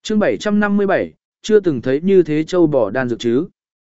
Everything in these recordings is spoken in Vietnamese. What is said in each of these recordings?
Chương 757, chưa từng thấy như thế châu bò đan dược chứ.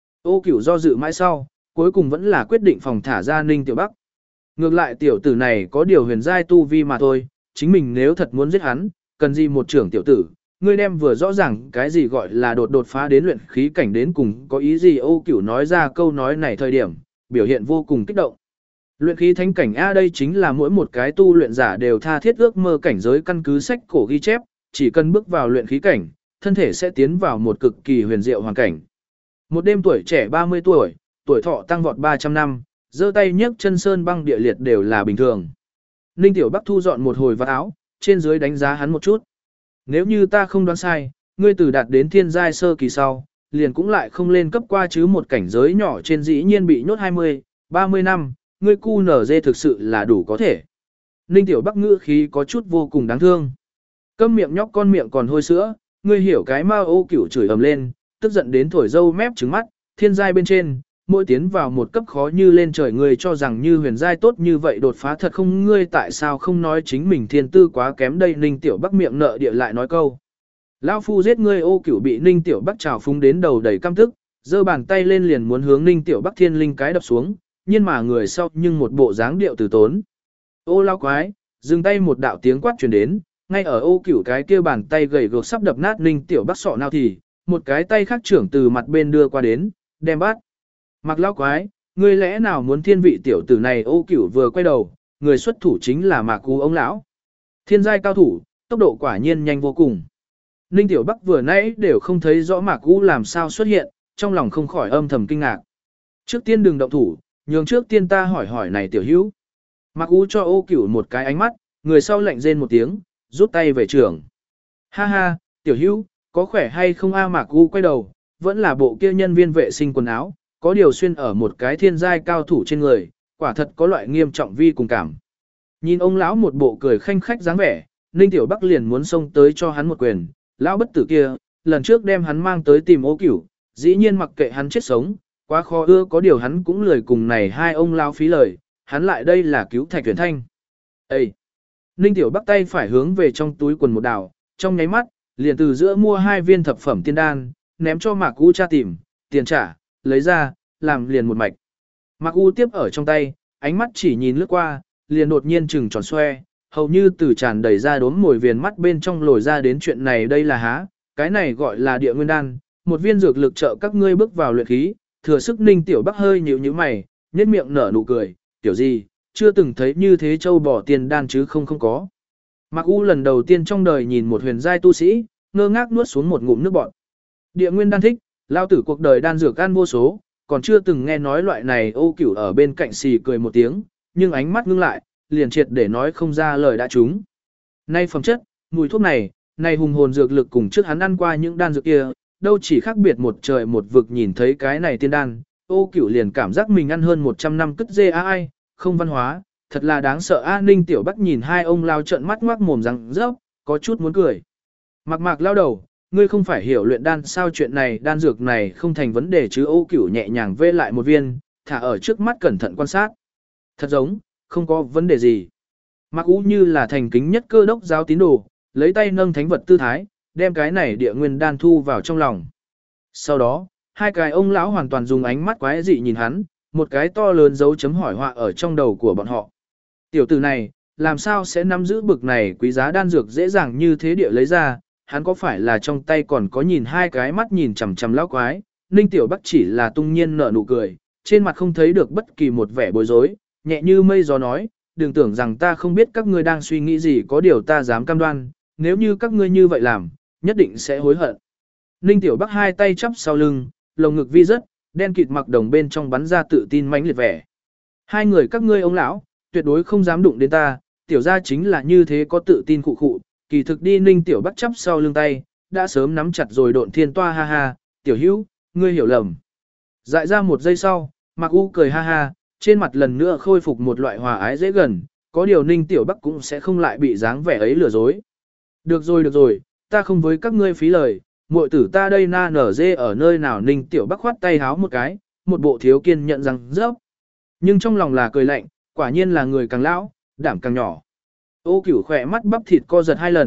Ô Cửu do dự mãi sau, cuối cùng vẫn là quyết định phòng thả ra Ninh Tiểu Bắc. Ngược lại tiểu tử này có điều huyền giai tu vi mà thôi, chính mình nếu thật muốn giết hắn, cần gì một trưởng tiểu tử, ngươi đem vừa rõ ràng cái gì gọi là đột phá đến luyện khí cảnh đến cùng có ý gì. Ô Cửu nói ra câu nói này thời điểm, biểu hiện vô cùng kích động. Luyện khí thánh cảnh A, đây chính là mỗi một cái tu luyện giả đều tha thiết ước mơ cảnh giới, căn cứ sách cổ ghi chép, chỉ cần bước vào luyện khí cảnh, thân thể sẽ tiến vào một cực kỳ huyền diệu hoàn cảnh. Một đêm tuổi trẻ 30 tuổi, tuổi thọ tăng vọt 300 năm, giơ tay nhấc chân sơn băng địa liệt đều là bình thường. Ninh Tiểu Bắc thu dọn một hồi vạt áo, trên dưới đánh giá hắn một chút. Nếu như ta không đoán sai, ngươi từ đạt đến thiên giai sơ kỳ sau, liền cũng lại không lên cấp qua chứ một cảnh giới nhỏ trên dĩ nhiên bị nhốt 20, 30 năm, ngươi cu nở dê thực sự là đủ có thể. Ninh Tiểu Bắc ngữ khí có chút vô cùng đáng thương. Câm miệng nhóc con miệng còn hôi sữa, ngươi hiểu cái ma. Ô Cửu chửi ầm lên, tức giận đến thổi dâu mép trứng mắt, thiên giai bên trên, mỗi tiến vào một cấp khó như lên trời, ngươi cho rằng như huyền giai tốt như vậy đột phá thật không, ngươi tại sao không nói chính mình thiên tư quá kém đây. Ninh Tiểu Bắc miệng nợ địa lại nói câu. Lão phu giết ngươi. Ô Cửu bị Ninh Tiểu Bắc trào phúng đến đầu đầy căm tức, giơ bàn tay lên liền muốn hướng Ninh Tiểu Bắc thiên linh cái đập xuống, nhưng mà người sau nhưng một bộ dáng điệu từ tốn. Ô lão quái, dừng tay. Một đạo tiếng quát truyền đến, ngay ở Ô Cửu cái kia bàn tay gầy gộc sắp đập nát Ninh Tiểu Bắc sọ nào thì, một cái tay khác trưởng từ mặt bên đưa qua đến, đem bắt. Mặc lão quái, ngươi lẽ nào muốn thiên vị tiểu tử này? Ô Cửu vừa quay đầu, người xuất thủ chính là Mạc Cú ông lão. Thiên giai cao thủ, tốc độ quả nhiên nhanh vô cùng. Ninh Tiểu Bắc vừa nãy đều không thấy rõ Mạc Cú làm sao xuất hiện, trong lòng không khỏi âm thầm kinh ngạc. Trước tiên đừng động thủ, nhường trước tiên ta hỏi hỏi này tiểu hữu. Mạc Cú cho Ô Cửu một cái ánh mắt, người sau lạnh rên một tiếng, rút tay về trường. Ha ha, tiểu hữu, có khỏe hay không a? Mạc Cú quay đầu, vẫn là bộ kia nhân viên vệ sinh quần áo, có điều xuyên ở một cái thiên giai cao thủ trên người, quả thật có loại nghiêm trọng vi cùng cảm. Nhìn ông lão một bộ cười khanh khách dáng vẻ, Ninh Tiểu Bắc liền muốn xông tới cho hắn một quyền. Lão bất tử kia, lần trước đem hắn mang tới tìm Ô Cửu, dĩ nhiên mặc kệ hắn chết sống, quá khó ưa, có điều hắn cũng lười cùng này hai ông lão phí lời, hắn lại đây là cứu Thạch Tuyển Thanh. Ê! Ninh Tiểu Bắc tay phải hướng về trong túi quần một đảo, trong nháy mắt, liền từ giữa mua 2 viên thập phẩm tiên đan, ném cho Mạc U tra tìm, tiền trả, lấy ra, làm liền một mạch. Mạc U tiếp ở trong tay, ánh mắt chỉ nhìn lướt qua, liền đột nhiên trừng tròn xoe, hầu như từ tràn đầy ra đốm mồi viền mắt bên trong lồi ra đến chuyện này đây là há, cái này gọi là địa nguyên đan, một viên dược lực trợ các ngươi bước vào luyện khí, thừa sức. Ninh Tiểu Bắc hơi nhíu nhíu mày, nhếch miệng nở nụ cười, tiểu gì, chưa từng thấy như thế châu bò tiền đan chứ không có. Mạc U lần đầu tiên trong đời nhìn một huyền giai tu sĩ, ngơ ngác nuốt xuống một ngụm nước bọt. Địa nguyên đan thích, lao tử cuộc đời đan dược ăn vô số, còn chưa từng nghe nói loại này. Ô Cửu ở bên cạnh xì cười một tiếng, nhưng ánh mắt ngưng lại, liền triệt để nói không ra lời đã trúng. Nay phẩm chất, mùi thuốc này hùng hồn dược lực cùng trước hắn ăn qua những đan dược kia, đâu chỉ khác biệt một trời một vực. Nhìn thấy cái này tiên đan, Ô Cửu liền cảm giác mình ăn hơn 100 năm cứt dê ai, không văn hóa, thật là đáng sợ. Ninh Tiểu Bắc nhìn hai ông lao trợn mắt ngoác mồm răng rớp, có chút muốn cười. Mạc lao đầu, ngươi không phải hiểu luyện đan sao? Chuyện này đan dược này không thành vấn đề chứ? Ô Cửu nhẹ nhàng vê lại một viên, thả ở trước mắt cẩn thận quan sát. Thật giống, không có vấn đề gì. Mạc U như là thành kính nhất cơ đốc giáo tín đồ, lấy tay nâng thánh vật tư thái, đem cái này địa nguyên đan thu vào trong lòng. Sau đó, hai cái ông lão hoàn toàn dùng ánh mắt quái dị nhìn hắn, một cái to lớn dấu chấm hỏi họa ở trong đầu của bọn họ. Tiểu tử này, làm sao sẽ nắm giữ bực này quý giá đan dược dễ dàng như thế địa lấy ra? Hắn có phải là trong tay còn có nhìn hai cái mắt nhìn chằm chằm lão quái? Ninh Tiểu Bắc chỉ là tung nhiên nở nụ cười, trên mặt không thấy được bất kỳ một vẻ bối rối, nhẹ như mây gió nói, đừng tưởng rằng ta không biết các ngươi đang suy nghĩ gì, có điều ta dám cam đoan, nếu như các ngươi như vậy làm, nhất định sẽ hối hận. Ninh Tiểu Bắc hai tay chắp sau lưng, lồng ngực vi rất, đen kịt mặc đồng bên trong bắn ra tự tin mãnh liệt vẻ. Hai người các ngươi ông lão, tuyệt đối không dám đụng đến ta, tiểu gia chính là như thế có tự tin khụ khụ, kỳ thực đi. Ninh Tiểu Bắc chắp sau lưng tay, đã sớm nắm chặt rồi độn thiên toa. Ha ha, tiểu hữu, ngươi hiểu lầm. Dại ra một giây sau, Mạc U cười ha ha, trên mặt lần nữa khôi phục một loại hòa ái dễ gần, có điều Ninh Tiểu Bắc cũng sẽ không lại bị dáng vẻ ấy lừa dối. Được rồi, ta không với các ngươi phí lời, muội tử ta đây na nở dê ở nơi nào? Ninh Tiểu Bắc khoát tay háo một cái, một bộ thiếu kiên nhận rằng rớp. Nhưng trong lòng là cười lạnh, quả nhiên là người càng lão, đảm càng nhỏ. Ô Cửu khỏe mắt bắp thịt co giật 2 lần,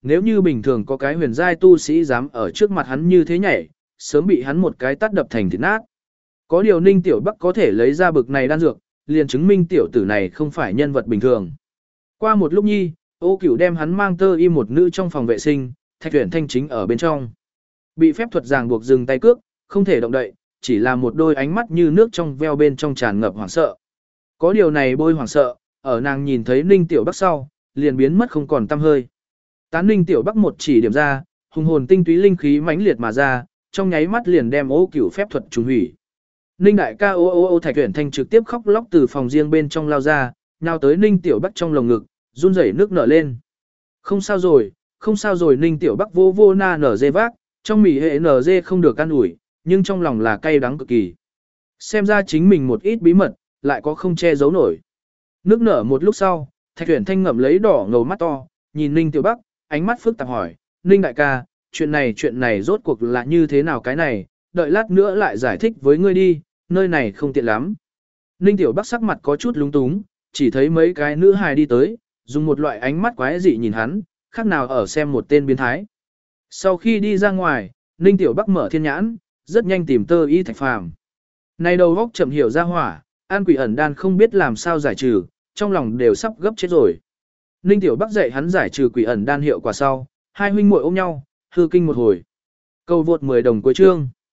nếu như bình thường có cái huyền giai tu sĩ dám ở trước mặt hắn như thế nhảy, sớm bị hắn một cái tát đập thành thịt nát. Có điều Ninh Tiểu Bắc có thể lấy ra bực này đan dược, liền chứng minh tiểu tử này không phải nhân vật bình thường. Qua một lúc nhi, Ô Cửu đem hắn mang tơ y một nữ trong phòng vệ sinh, Thạch Uyển Thanh chính ở bên trong. Bị phép thuật ràng buộc dừng tay cước, không thể động đậy, chỉ là một đôi ánh mắt như nước trong veo bên trong tràn ngập hoảng sợ. Có điều này bôi hoảng sợ, ở nàng nhìn thấy Ninh Tiểu Bắc sau, liền biến mất không còn tăm hơi. Tán Ninh Tiểu Bắc một chỉ điểm ra, hùng hồn tinh túy linh khí mãnh liệt mà ra, trong nháy mắt liền đem Ô Cửu phép thuật trùng hủy. Ninh đại ca ô Thạch Uyển Thanh trực tiếp khóc lóc từ phòng riêng bên trong lao ra, nhào tới Ninh Tiểu Bắc trong lồng ngực, run rẩy nước nở lên. Không sao rồi Ninh Tiểu Bắc vô vô na nở dê vác, trong mỉ hệ nở dê không được can ủi, nhưng trong lòng là cay đắng cực kỳ. Xem ra chính mình một ít bí mật, lại có không che giấu nổi. Nước nở một lúc sau, Thạch Uyển Thanh ngậm lấy đỏ ngầu mắt to, nhìn Ninh Tiểu Bắc, ánh mắt phức tạp hỏi, Ninh đại ca, chuyện này rốt cuộc là như thế nào cái này, đợi lát nữa lại giải thích với ngươi đi, nơi này không tiện lắm. Ninh Tiểu Bắc sắc mặt có chút lúng túng, chỉ thấy mấy cái nữ hài đi tới, dùng một loại ánh mắt quái dị nhìn hắn, khác nào ở xem một tên biến thái. Sau khi đi ra ngoài, Ninh Tiểu Bắc mở thiên nhãn, rất nhanh tìm tơ y Thạch Phàm. Này đầu góc chậm hiểu ra hỏa, an quỷ ẩn đan không biết làm sao giải trừ, trong lòng đều sắp gấp chết rồi. Ninh Tiểu Bắc dạy hắn giải trừ quỷ ẩn đan hiệu quả sau, hai huynh muội ôm nhau, hư kinh một hồi. Cầu vượt 10 đồng cuối chương.